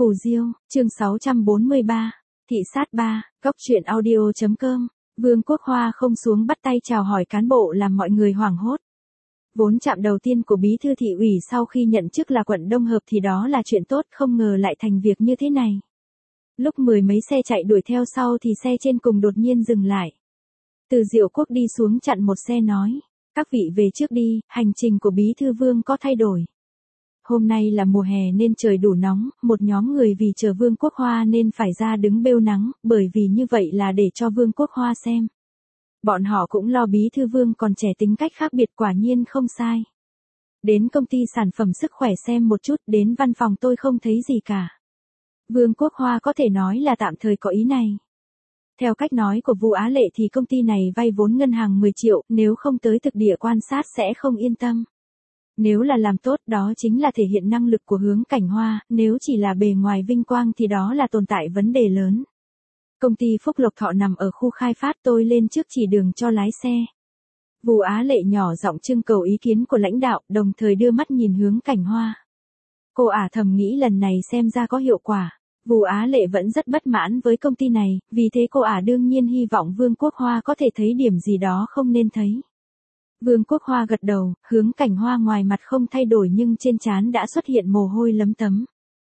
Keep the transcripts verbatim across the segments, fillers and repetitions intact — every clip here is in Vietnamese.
Phù Diêu, chương sáu trăm bốn mươi ba, thị sát ba, góc truyện audio chấm com, Vương Quốc Hoa không xuống bắt tay chào hỏi cán bộ làm mọi người hoảng hốt. Vốn chạm đầu tiên của bí thư thị ủy sau khi nhận chức là quận Đông Hợp thì đó là chuyện tốt, không ngờ lại thành việc như thế này. Lúc mười mấy xe chạy đuổi theo sau thì xe trên cùng đột nhiên dừng lại. Từ Diệu Quốc đi xuống chặn một xe nói, các vị về trước đi, hành trình của bí thư Vương có thay đổi. Hôm nay là mùa hè nên trời đủ nóng, một nhóm người vì chờ Vương Quốc Hoa nên phải ra đứng bêu nắng, bởi vì như vậy là để cho Vương Quốc Hoa xem. Bọn họ cũng lo bí thư Vương còn trẻ tính cách khác biệt, quả nhiên không sai. Đến công ty sản phẩm sức khỏe xem một chút, đến văn phòng tôi không thấy gì cả. Vương Quốc Hoa có thể nói là tạm thời có ý này. Theo cách nói của Vu Á Lệ thì công ty này vay vốn ngân hàng mười triệu, nếu không tới thực địa quan sát sẽ không yên tâm. Nếu là làm tốt đó chính là thể hiện năng lực của Hướng Cảnh Hoa, nếu chỉ là bề ngoài vinh quang thì đó là tồn tại vấn đề lớn. Công ty Phúc Lộc Thọ nằm ở khu khai phát, tôi lên trước chỉ đường cho lái xe. Vu Á Lệ nhỏ giọng trưng cầu ý kiến của lãnh đạo, đồng thời đưa mắt nhìn Hướng Cảnh Hoa. Cô ả thầm nghĩ lần này xem ra có hiệu quả. Vu Á Lệ vẫn rất bất mãn với công ty này, vì thế cô ả đương nhiên hy vọng Vương Quốc Hoa có thể thấy điểm gì đó không nên thấy. Vương Quốc Hoa gật đầu, Hướng Cảnh Hoa ngoài mặt không thay đổi nhưng trên trán đã xuất hiện mồ hôi lấm tấm.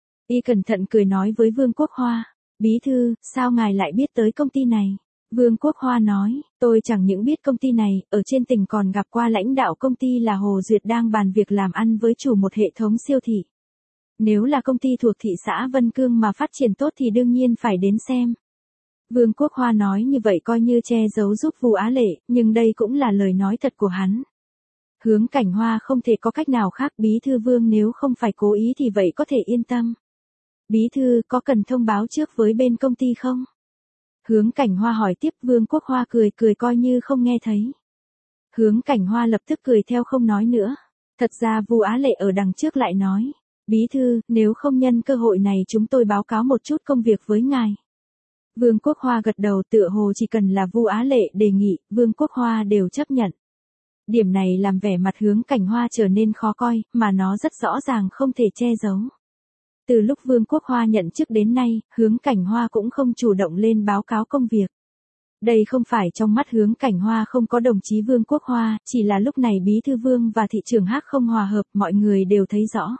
Y cẩn thận cười nói với Vương Quốc Hoa, bí thư, sao ngài lại biết tới công ty này? Vương Quốc Hoa nói, tôi chẳng những biết công ty này, ở trên tỉnh còn gặp qua lãnh đạo công ty là Hồ Duyệt đang bàn việc làm ăn với chủ một hệ thống siêu thị. Nếu là công ty thuộc thị xã Vân Cương mà phát triển tốt thì đương nhiên phải đến xem. Vương Quốc Hoa nói như vậy coi như che giấu giúp Vu Á Lệ, nhưng đây cũng là lời nói thật của hắn. Hướng Cảnh Hoa không thể có cách nào khác, bí thư Vương nếu không phải cố ý thì vậy có thể yên tâm. Bí thư có cần thông báo trước với bên công ty không? Hướng Cảnh Hoa hỏi tiếp. Vương Quốc Hoa cười cười coi như không nghe thấy. Hướng Cảnh Hoa lập tức cười theo không nói nữa. Thật ra Vu Á Lệ ở đằng trước lại nói, bí thư, nếu không nhân cơ hội này chúng tôi báo cáo một chút công việc với ngài. Vương Quốc Hoa gật đầu, tựa hồ chỉ cần là Vu Á Lệ đề nghị, Vương Quốc Hoa đều chấp nhận. Điểm này làm vẻ mặt Hướng Cảnh Hoa trở nên khó coi, mà nó rất rõ ràng không thể che giấu. Từ lúc Vương Quốc Hoa nhận chức đến nay, Hướng Cảnh Hoa cũng không chủ động lên báo cáo công việc. Đây không phải trong mắt Hướng Cảnh Hoa không có đồng chí Vương Quốc Hoa, chỉ là lúc này bí thư Vương và thị trưởng Hắc không hòa hợp, mọi người đều thấy rõ.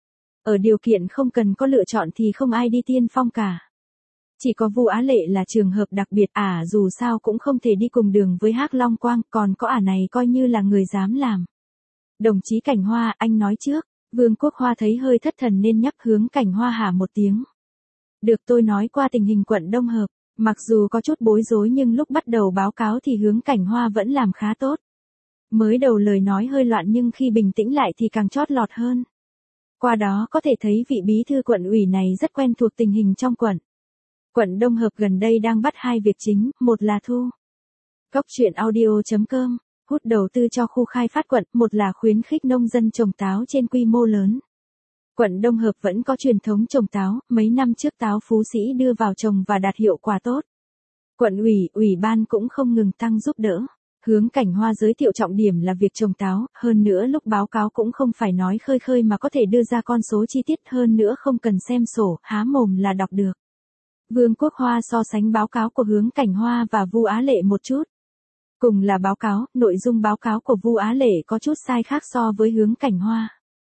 Ở điều kiện không cần có lựa chọn thì không ai đi tiên phong cả. Chỉ có Vu Á Lệ là trường hợp đặc biệt, ả à, dù sao cũng không thể đi cùng đường với Hắc Long Quang, còn có ả à này coi như là người dám làm. Đồng chí Cảnh Hoa, anh nói trước. Vương Quốc Hoa thấy hơi thất thần nên nhắc Hướng Cảnh Hoa hả một tiếng. Được, tôi nói qua tình hình quận Đông Hợp, mặc dù có chút bối rối nhưng lúc bắt đầu báo cáo thì Hướng Cảnh Hoa vẫn làm khá tốt. Mới đầu lời nói hơi loạn nhưng khi bình tĩnh lại thì càng chót lọt hơn. Qua đó có thể thấy vị bí thư quận ủy này rất quen thuộc tình hình trong quận. Quận Đông Hợp gần đây đang bắt hai việc chính, một là thu góc truyện audio chấm com, hút đầu tư cho khu khai phát quận, một là khuyến khích nông dân trồng táo trên quy mô lớn. Quận Đông Hợp vẫn có truyền thống trồng táo, mấy năm trước táo Phú Sĩ đưa vào trồng và đạt hiệu quả tốt. Quận ủy, ủy ban cũng không ngừng tăng giúp đỡ. Hướng Cảnh Hoa giới thiệu trọng điểm là việc trồng táo, hơn nữa lúc báo cáo cũng không phải nói khơi khơi mà có thể đưa ra con số chi tiết, hơn nữa không cần xem sổ, há mồm là đọc được. Vương Quốc Hoa so sánh báo cáo của Hướng Cảnh Hoa và Vu Á Lệ một chút. Cùng là báo cáo, nội dung báo cáo của Vu Á Lệ có chút sai khác so với Hướng Cảnh Hoa.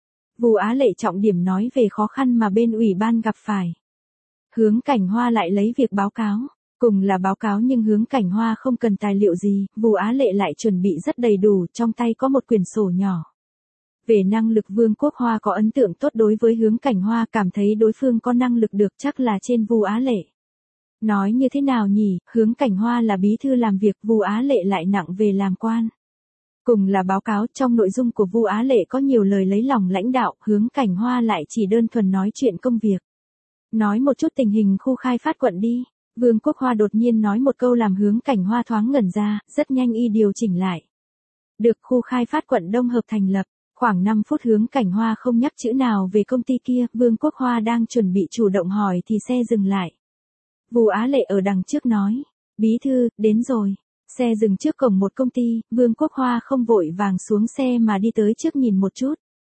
Vu Á Lệ trọng điểm nói về khó khăn mà bên ủy ban gặp phải. Hướng Cảnh Hoa lại lấy việc báo cáo. Cùng là báo cáo nhưng Hướng Cảnh Hoa không cần tài liệu gì, Vu Á Lệ lại chuẩn bị rất đầy đủ, trong tay có một quyển sổ nhỏ. Về năng lực Vương Quốc Hoa có ấn tượng tốt đối với Hướng Cảnh Hoa, cảm thấy đối phương có năng lực được chắc là trên Vu Á Lệ. Nói như thế nào nhỉ, Hướng Cảnh Hoa là bí thư làm việc, Vu Á Lệ lại nặng về làm quan. Cùng là báo cáo, trong nội dung của Vu Á Lệ có nhiều lời lấy lòng lãnh đạo, Hướng Cảnh Hoa lại chỉ đơn thuần nói chuyện công việc. Nói một chút tình hình khu khai phát quận đi. Vương Quốc Hoa đột nhiên nói một câu làm Hướng Cảnh Hoa thoáng ngẩn ra, rất nhanh y điều chỉnh lại. Được, khu khai phát quận Đông Hợp thành lập, khoảng năm phút Hướng Cảnh Hoa không nhắc chữ nào về công ty kia, Vương Quốc Hoa đang chuẩn bị chủ động hỏi thì xe dừng lại. Vu Á Lệ ở đằng trước nói, bí thư, đến rồi. Xe dừng trước cổng một công ty, Vương Quốc Hoa không vội vàng xuống xe mà đi tới trước nhìn một chút.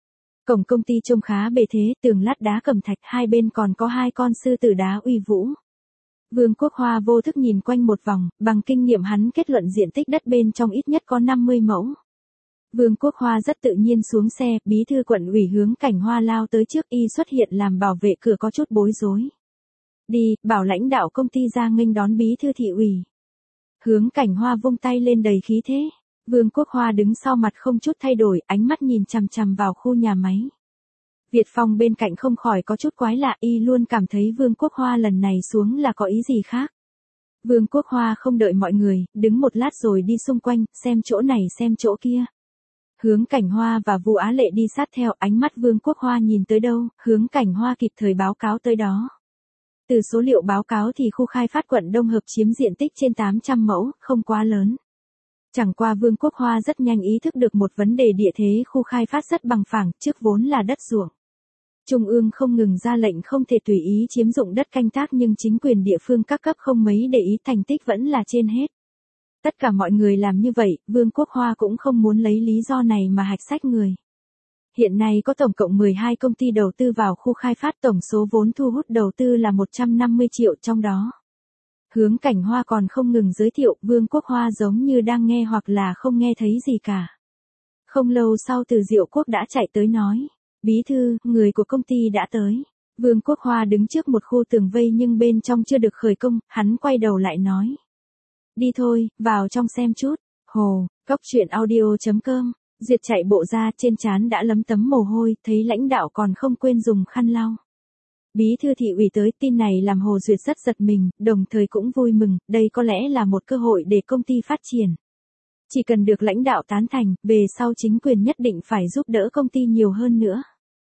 Cổng công ty trông khá bề thế, tường lát đá cẩm thạch, hai bên còn có hai con sư tử đá uy vũ. Vương Quốc Hoa vô thức nhìn quanh một vòng, bằng kinh nghiệm hắn kết luận diện tích đất bên trong ít nhất có năm mươi mẫu. Vương Quốc Hoa rất tự nhiên xuống xe, bí thư quận ủy Hướng Cảnh Hoa lao tới trước, y xuất hiện làm bảo vệ cửa có chút bối rối. Đi, bảo lãnh đạo công ty ra nghênh đón bí thư thị ủy. Hướng Cảnh Hoa vung tay lên đầy khí thế. Vương Quốc Hoa đứng sau mặt không chút thay đổi, ánh mắt nhìn chằm chằm vào khu nhà máy. Việt Phong bên cạnh không khỏi có chút quái lạ, y luôn cảm thấy Vương Quốc Hoa lần này xuống là có ý gì khác. Vương Quốc Hoa không đợi mọi người, đứng một lát rồi đi xung quanh, xem chỗ này xem chỗ kia. Hướng Cảnh Hoa và Vu Á Lệ đi sát theo, ánh mắt Vương Quốc Hoa nhìn tới đâu, Hướng Cảnh Hoa kịp thời báo cáo tới đó. Từ số liệu báo cáo thì khu khai phát quận Đông Hợp chiếm diện tích trên tám trăm mẫu, không quá lớn. Chẳng qua Vương Quốc Hoa rất nhanh ý thức được một vấn đề địa thế khu khai phát rất bằng phẳng, trước vốn là đất ruộng. Trung ương không ngừng ra lệnh không thể tùy ý chiếm dụng đất canh tác nhưng chính quyền địa phương các cấp không mấy để ý, thành tích vẫn là trên hết. Tất cả mọi người làm như vậy, Vương Quốc Hoa cũng không muốn lấy lý do này mà hạch sách người. Hiện nay có tổng cộng mười hai công ty đầu tư vào khu khai phát, tổng số vốn thu hút đầu tư là một trăm năm mươi triệu trong đó. Hướng Cảnh Hoa còn không ngừng giới thiệu, Vương Quốc Hoa giống như đang nghe hoặc là không nghe thấy gì cả. Không lâu sau Từ Diệu Quốc đã chạy tới nói, bí thư, người của công ty đã tới. Vương Quốc Hoa đứng trước một khu tường vây nhưng bên trong chưa được khởi công, hắn quay đầu lại nói. Đi thôi, vào trong xem chút. Hồ, Cóc Truyện Audio chấm com. Duyệt chạy bộ ra, trên trán đã lấm tấm mồ hôi, thấy lãnh đạo còn không quên dùng khăn lau. Bí thư thị ủy tới, tin này làm Hồ Duyệt rất giật mình, đồng thời cũng vui mừng, đây có lẽ là một cơ hội để công ty phát triển. Chỉ cần được lãnh đạo tán thành, về sau chính quyền nhất định phải giúp đỡ công ty nhiều hơn nữa.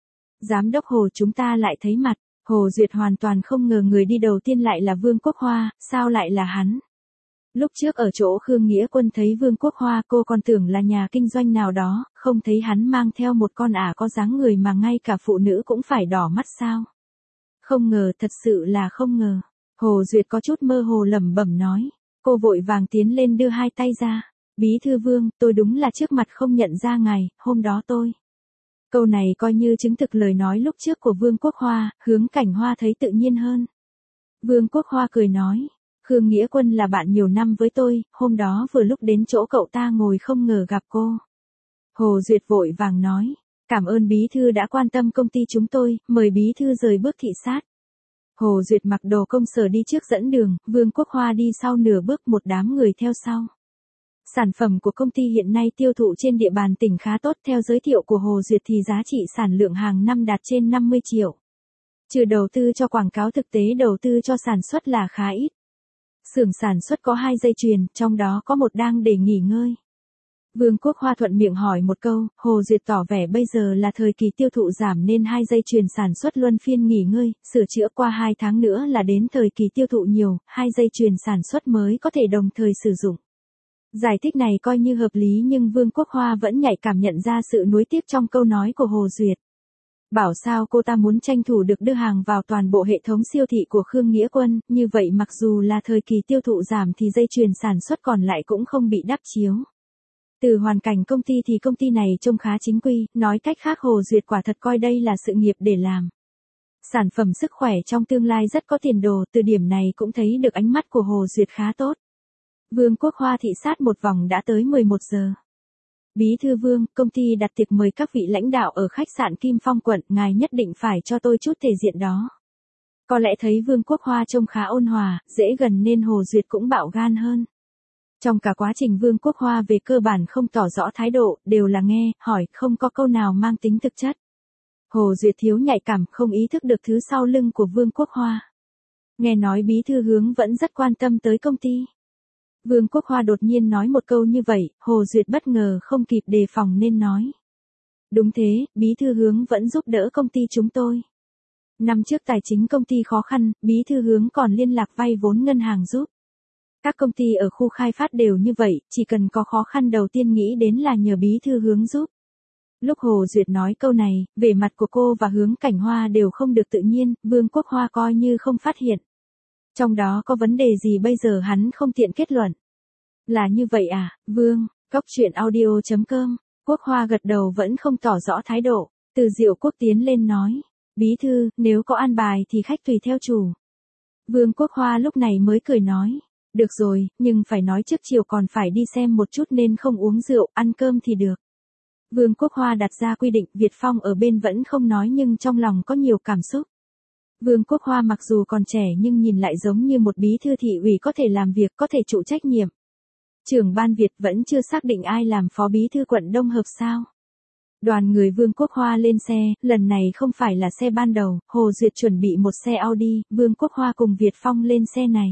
Giám đốc Hồ, chúng ta lại thấy mặt. Hồ Duyệt hoàn toàn không ngờ người đi đầu tiên lại là Vương Quốc Hoa, sao lại là hắn? Lúc trước ở chỗ Khương Nghĩa Quân thấy Vương Quốc Hoa, cô còn tưởng là nhà kinh doanh nào đó, không thấy hắn mang theo một con ả có dáng người mà ngay cả phụ nữ cũng phải đỏ mắt sao? Không ngờ, thật sự là không ngờ. Hồ Duyệt có chút mơ hồ lẩm bẩm nói. Cô vội vàng tiến lên đưa hai tay ra. Bí thư Vương, tôi đúng là trước mặt không nhận ra ngài, hôm đó tôi. Câu này coi như chứng thực lời nói lúc trước của Vương Quốc Hoa, Hướng Cảnh Hoa thấy tự nhiên hơn. Vương Quốc Hoa cười nói. Khương Nghĩa Quân là bạn nhiều năm với tôi, hôm đó vừa lúc đến chỗ cậu ta ngồi không ngờ gặp cô. Hồ Duyệt vội vàng nói. Cảm ơn bí thư đã quan tâm công ty chúng tôi, mời bí thư rời bước thị sát. Hồ Duyệt mặc đồ công sở đi trước dẫn đường, Vương Quốc Hoa đi sau nửa bước, một đám người theo sau. Sản phẩm của công ty hiện nay tiêu thụ trên địa bàn tỉnh khá tốt, theo giới thiệu của Hồ Duyệt thì giá trị sản lượng hàng năm đạt trên năm mươi triệu. Trừ đầu tư cho quảng cáo, thực tế đầu tư cho sản xuất là khá ít. Xưởng sản xuất có hai dây chuyền, trong đó có một đang để nghỉ ngơi. Vương Quốc Hoa thuận miệng hỏi một câu, Hồ Duyệt tỏ vẻ bây giờ là thời kỳ tiêu thụ giảm nên hai dây chuyền sản xuất luân phiên nghỉ ngơi, sửa chữa qua hai tháng nữa là đến thời kỳ tiêu thụ nhiều, hai dây chuyền sản xuất mới có thể đồng thời sử dụng. Giải thích này coi như hợp lý nhưng Vương Quốc Hoa vẫn nhạy cảm nhận ra sự nuối tiếc trong câu nói của Hồ Duyệt. Bảo sao cô ta muốn tranh thủ được đưa hàng vào toàn bộ hệ thống siêu thị của Khương Nghĩa Quân, như vậy mặc dù là thời kỳ tiêu thụ giảm thì dây chuyền sản xuất còn lại cũng không bị đắp chiếu. Từ hoàn cảnh công ty thì công ty này trông khá chính quy, nói cách khác Hồ Duyệt quả thật coi đây là sự nghiệp để làm. Sản phẩm sức khỏe trong tương lai rất có tiền đồ, từ điểm này cũng thấy được ánh mắt của Hồ Duyệt khá tốt. Vương Quốc Hoa thị sát một vòng đã tới mười một giờ. Bí thư Vương, công ty đặt tiệc mời các vị lãnh đạo ở khách sạn Kim Phong quận, ngài nhất định phải cho tôi chút thể diện đó. Có lẽ thấy Vương Quốc Hoa trông khá ôn hòa, dễ gần nên Hồ Duyệt cũng bạo gan hơn. Trong cả quá trình Vương Quốc Hoa về cơ bản không tỏ rõ thái độ, đều là nghe, hỏi, không có câu nào mang tính thực chất. Hồ Duyệt thiếu nhạy cảm, không ý thức được thứ sau lưng của Vương Quốc Hoa. Nghe nói bí thư Hướng vẫn rất quan tâm tới công ty. Vương Quốc Hoa đột nhiên nói một câu như vậy, Hồ Duyệt bất ngờ không kịp đề phòng nên nói. Đúng thế, bí thư Hướng vẫn giúp đỡ công ty chúng tôi. Năm trước tài chính công ty khó khăn, bí thư Hướng còn liên lạc vay vốn ngân hàng giúp. Các công ty ở khu khai phát đều như vậy, chỉ cần có khó khăn đầu tiên nghĩ đến là nhờ bí thư Hướng giúp. Lúc Hồ Duyệt nói câu này, vẻ mặt của cô và Hướng Cảnh Hoa đều không được tự nhiên, Vương Quốc Hoa coi như không phát hiện. Trong đó có vấn đề gì bây giờ hắn không tiện kết luận. Là như vậy à, Vương, Cóc Truyện Audio chấm com. Quốc Hoa gật đầu vẫn không tỏ rõ thái độ. Từ Diệu Quốc tiến lên nói, bí thư, nếu có an bài thì khách tùy theo chủ. Vương Quốc Hoa lúc này mới cười nói, được rồi, nhưng phải nói trước chiều còn phải đi xem một chút nên không uống rượu, ăn cơm thì được. Vương Quốc Hoa đặt ra quy định, Việt Phong ở bên vẫn không nói nhưng trong lòng có nhiều cảm xúc. Vương Quốc Hoa mặc dù còn trẻ nhưng nhìn lại giống như một bí thư thị ủy có thể làm việc, có thể chịu trách nhiệm. Trưởng ban Việt vẫn chưa xác định ai làm phó bí thư quận Đông Hợp sao. Đoàn người Vương Quốc Hoa lên xe, lần này không phải là xe ban đầu, Hồ Duyệt chuẩn bị một xe Audi, Vương Quốc Hoa cùng Việt Phong lên xe này.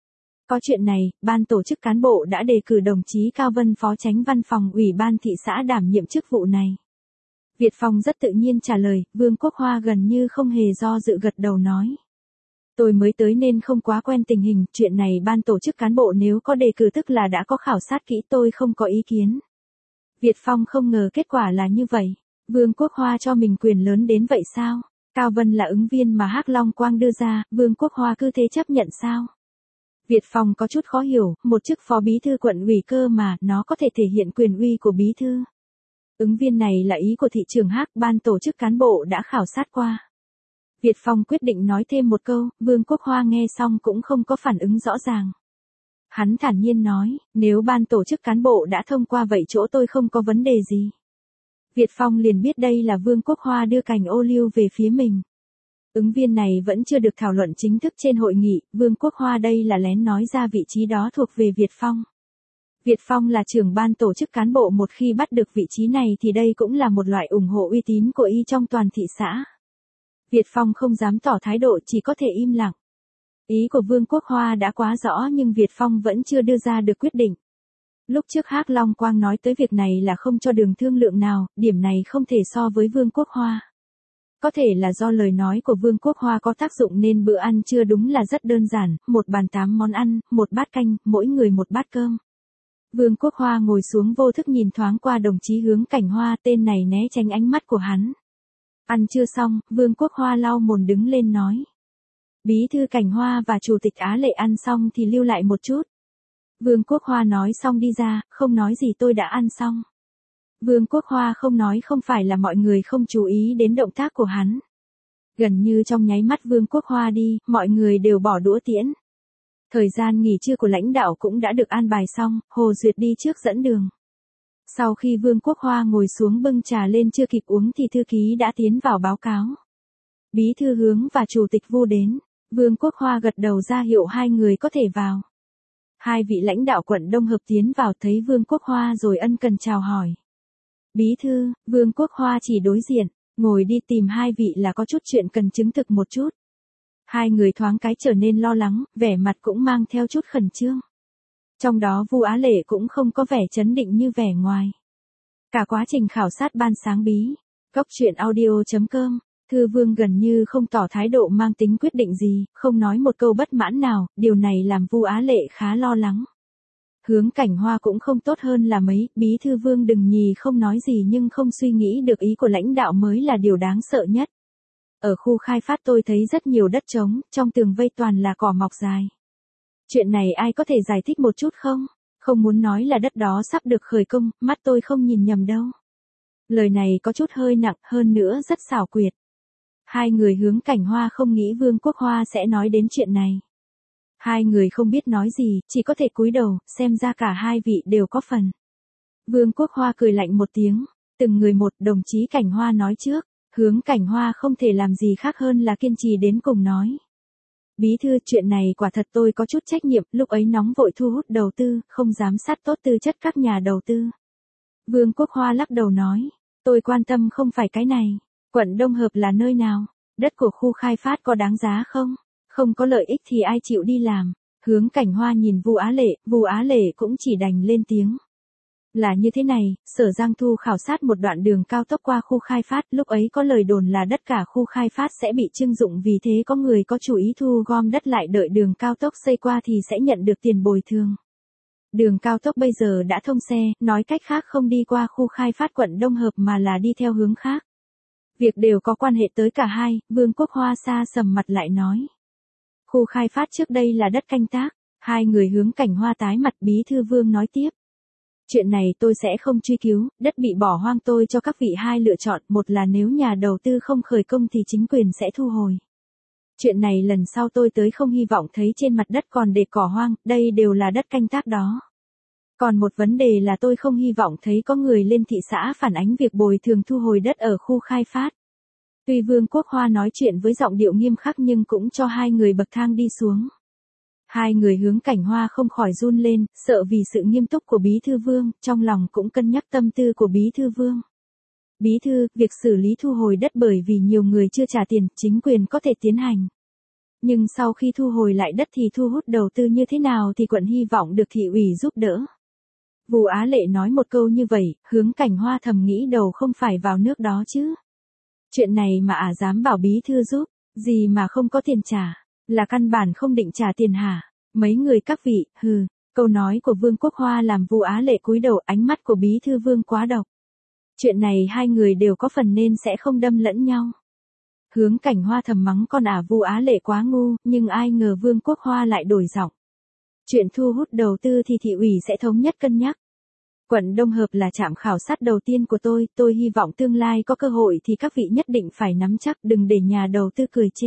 Có chuyện này, ban tổ chức cán bộ đã đề cử đồng chí Cao Vân phó chánh văn phòng ủy ban thị xã đảm nhiệm chức vụ này. Việt Phong rất tự nhiên trả lời, Vương Quốc Hoa gần như không hề do dự gật đầu nói. Tôi mới tới nên không quá quen tình hình, chuyện này ban tổ chức cán bộ nếu có đề cử tức là đã có khảo sát kỹ, tôi không có ý kiến. Việt Phong không ngờ kết quả là như vậy. Vương Quốc Hoa cho mình quyền lớn đến vậy sao? Cao Vân là ứng viên mà Hắc Long Quang đưa ra, Vương Quốc Hoa cứ thế chấp nhận sao? Việt Phong có chút khó hiểu, một chức phó bí thư quận ủy cơ mà, nó có thể thể hiện quyền uy của bí thư. Ứng viên này là ý của thị trưởng Hắc, ban tổ chức cán bộ đã khảo sát qua. Việt Phong quyết định nói thêm một câu, Vương Quốc Hoa nghe xong cũng không có phản ứng rõ ràng. Hắn thản nhiên nói, nếu ban tổ chức cán bộ đã thông qua vậy chỗ tôi không có vấn đề gì. Việt Phong liền biết đây là Vương Quốc Hoa đưa cành ô liu về phía mình. Ứng viên này vẫn chưa được thảo luận chính thức trên hội nghị, Vương Quốc Hoa đây là lén nói ra vị trí đó thuộc về Việt Phong. Việt Phong là trưởng ban tổ chức cán bộ, một khi bắt được vị trí này thì đây cũng là một loại ủng hộ uy tín của y trong toàn thị xã. Việt Phong không dám tỏ thái độ, chỉ có thể im lặng. Ý của Vương Quốc Hoa đã quá rõ nhưng Việt Phong vẫn chưa đưa ra được quyết định. Lúc trước Hắc Long Quang nói tới việc này là không cho đường thương lượng nào, điểm này không thể so với Vương Quốc Hoa. Có thể là do lời nói của Vương Quốc Hoa có tác dụng nên bữa ăn trưa đúng là rất đơn giản, một bàn tám món ăn, một bát canh, mỗi người một bát cơm. Vương Quốc Hoa ngồi xuống vô thức nhìn thoáng qua đồng chí Hướng Cảnh Hoa, tên này né tránh ánh mắt của hắn. Ăn chưa xong, Vương Quốc Hoa lau mồn đứng lên nói. Bí thư Cảnh Hoa và Chủ tịch Á Lệ ăn xong thì lưu lại một chút. Vương Quốc Hoa nói xong đi ra, không nói gì, tôi đã ăn xong. Vương Quốc Hoa không nói không phải là mọi người không chú ý đến động tác của hắn. Gần như trong nháy mắt Vương Quốc Hoa đi, mọi người đều bỏ đũa tiễn. Thời gian nghỉ trưa của lãnh đạo cũng đã được an bài xong, Hồ Duyệt đi trước dẫn đường. Sau khi Vương Quốc Hoa ngồi xuống bưng trà lên chưa kịp uống thì thư ký đã tiến vào báo cáo. Bí thư Hướng và Chủ tịch Vu đến, Vương Quốc Hoa gật đầu ra hiệu hai người có thể vào. Hai vị lãnh đạo quận Đông Hợp tiến vào thấy Vương Quốc Hoa rồi ân cần chào hỏi. Bí thư, Vương Quốc Hoa chỉ đối diện, ngồi đi, tìm hai vị là có chút chuyện cần chứng thực một chút. Hai người thoáng cái trở nên lo lắng, vẻ mặt cũng mang theo chút khẩn trương. Trong đó Vu Á Lệ cũng không có vẻ chấn định như vẻ ngoài. Cả quá trình khảo sát ban sáng bí, Cốc truyện audio chấm com, Thư Vương gần như không tỏ thái độ mang tính quyết định gì, không nói một câu bất mãn nào, điều này làm Vu Á Lệ khá lo lắng. Hướng Cảnh Hoa cũng không tốt hơn là mấy, Bí thư Vương đừng nhì không nói gì nhưng không suy nghĩ được ý của lãnh đạo mới là điều đáng sợ nhất. Ở khu khai phát tôi thấy rất nhiều đất trống, trong tường vây toàn là cỏ mọc dài. Chuyện này ai có thể giải thích một chút không? Không muốn nói là đất đó sắp được khởi công, mắt tôi không nhìn nhầm đâu. Lời này có chút hơi nặng, hơn nữa rất xảo quyệt. Hai người Hướng Cảnh Hoa không nghĩ Vương Quốc Hoa sẽ nói đến chuyện này. Hai người không biết nói gì, chỉ có thể cúi đầu, xem ra cả hai vị đều có phần. Vương Quốc Hoa cười lạnh một tiếng, từng người một, đồng chí Cảnh Hoa nói trước. Hướng Cảnh Hoa không thể làm gì khác hơn là kiên trì đến cùng nói. Bí thư, chuyện này quả thật tôi có chút trách nhiệm, lúc ấy nóng vội thu hút đầu tư, không giám sát tốt tư chất các nhà đầu tư. Vương Quốc Hoa lắc đầu nói, tôi quan tâm không phải cái này. Quận Đông Hợp là nơi nào? Đất của khu khai phát có đáng giá không? Không có lợi ích thì ai chịu đi làm? Hướng Cảnh Hoa nhìn Vu Á Lệ, Vu Á Lệ cũng chỉ đành lên tiếng. Là như thế này, Sở Giang Thu khảo sát một đoạn đường cao tốc qua khu khai phát, lúc ấy có lời đồn là đất cả khu khai phát sẽ bị trưng dụng, vì thế có người có chủ ý thu gom đất lại đợi đường cao tốc xây qua thì sẽ nhận được tiền bồi thường. Đường cao tốc bây giờ đã thông xe, nói cách khác không đi qua khu khai phát quận Đông Hợp mà là đi theo hướng khác. Việc đều có quan hệ tới cả hai, Vương Quốc Hoa xa sầm mặt lại nói. Khu khai phát trước đây là đất canh tác, hai người Hướng Cảnh Hoa tái mặt, Bí thư Vương nói tiếp. Chuyện này tôi sẽ không truy cứu, đất bị bỏ hoang tôi cho các vị hai lựa chọn, một là nếu nhà đầu tư không khởi công thì chính quyền sẽ thu hồi. Chuyện này lần sau tôi tới không hy vọng thấy trên mặt đất còn để cỏ hoang, đây đều là đất canh tác đó. Còn một vấn đề là tôi không hy vọng thấy có người lên thị xã phản ánh việc bồi thường thu hồi đất ở khu khai phát. Tuy Vương Quốc Hoa nói chuyện với giọng điệu nghiêm khắc nhưng cũng cho hai người bậc thang đi xuống. Hai người Hướng Cảnh Hoa không khỏi run lên, sợ vì sự nghiêm túc của Bí Thư Vương, trong lòng cũng cân nhắc tâm tư của Bí Thư Vương. Bí Thư, việc xử lý thu hồi đất bởi vì nhiều người chưa trả tiền, chính quyền có thể tiến hành. Nhưng sau khi thu hồi lại đất thì thu hút đầu tư như thế nào thì quận hy vọng được thị ủy giúp đỡ. Vu Á Lệ nói một câu như vậy, Hướng Cảnh Hoa thầm nghĩ đầu không phải vào nước đó chứ. Chuyện này mà ả dám bảo Bí Thư giúp, gì mà không có tiền trả, là căn bản không định trả tiền hả? Mấy người các vị, hừ, câu nói của Vương Quốc Hoa làm Vu Á Lệ cúi đầu, ánh mắt của Bí Thư Vương quá độc. Chuyện này hai người đều có phần nên sẽ không đâm lẫn nhau. Hướng Cảnh Hoa thầm mắng con ả Vu Á Lệ quá ngu, nhưng ai ngờ Vương Quốc Hoa lại đổi giọng. Chuyện thu hút đầu tư thì thị ủy sẽ thống nhất cân nhắc. Quận Đông Hợp là trạm khảo sát đầu tiên của tôi, tôi hy vọng tương lai có cơ hội thì các vị nhất định phải nắm chắc, đừng để nhà đầu tư cười chê.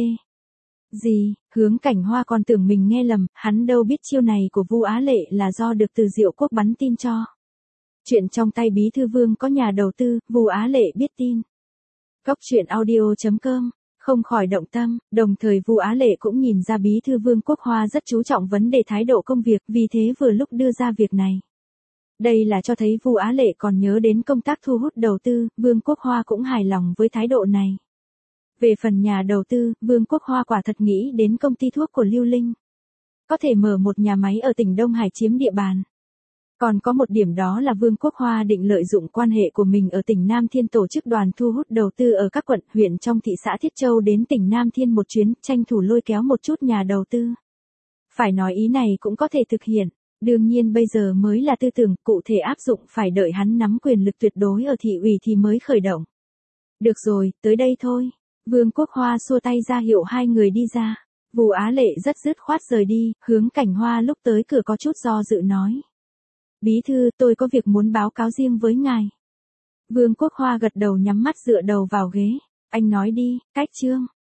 Gì, Hướng Cảnh Hoa còn tưởng mình nghe lầm, hắn đâu biết chiêu này của Vu Á Lệ là do được Từ Diệu Quốc bắn tin cho. Chuyện trong tay Bí Thư Vương có nhà đầu tư, Vu Á Lệ biết tin. Góc truyện audio chấm com, không khỏi động tâm, đồng thời Vu Á Lệ cũng nhìn ra Bí Thư Vương Quốc Hoa rất chú trọng vấn đề thái độ công việc, vì thế vừa lúc đưa ra việc này. Đây là cho thấy Vu Á Lệ còn nhớ đến công tác thu hút đầu tư, Vương Quốc Hoa cũng hài lòng với thái độ này. Về phần nhà đầu tư, Vương Quốc Hoa quả thật nghĩ đến công ty thuốc của Lưu Linh. Có thể mở một nhà máy ở tỉnh Đông Hải chiếm địa bàn. Còn có một điểm đó là Vương Quốc Hoa định lợi dụng quan hệ của mình ở tỉnh Nam Thiên tổ chức đoàn thu hút đầu tư ở các quận, huyện trong thị xã Thiết Châu đến tỉnh Nam Thiên một chuyến, tranh thủ lôi kéo một chút nhà đầu tư. Phải nói ý này cũng có thể thực hiện. Đương nhiên bây giờ mới là tư tưởng, cụ thể áp dụng phải đợi hắn nắm quyền lực tuyệt đối ở thị ủy thì mới khởi động. Được rồi, tới đây thôi. Vương Quốc Hoa xua tay ra hiệu hai người đi ra. Vu Á Lệ rất dứt khoát rời đi, Hướng Cảnh Hoa lúc tới cửa có chút do dự nói. Bí thư, tôi có việc muốn báo cáo riêng với ngài. Vương Quốc Hoa gật đầu nhắm mắt dựa đầu vào ghế. Anh nói đi, cách chương.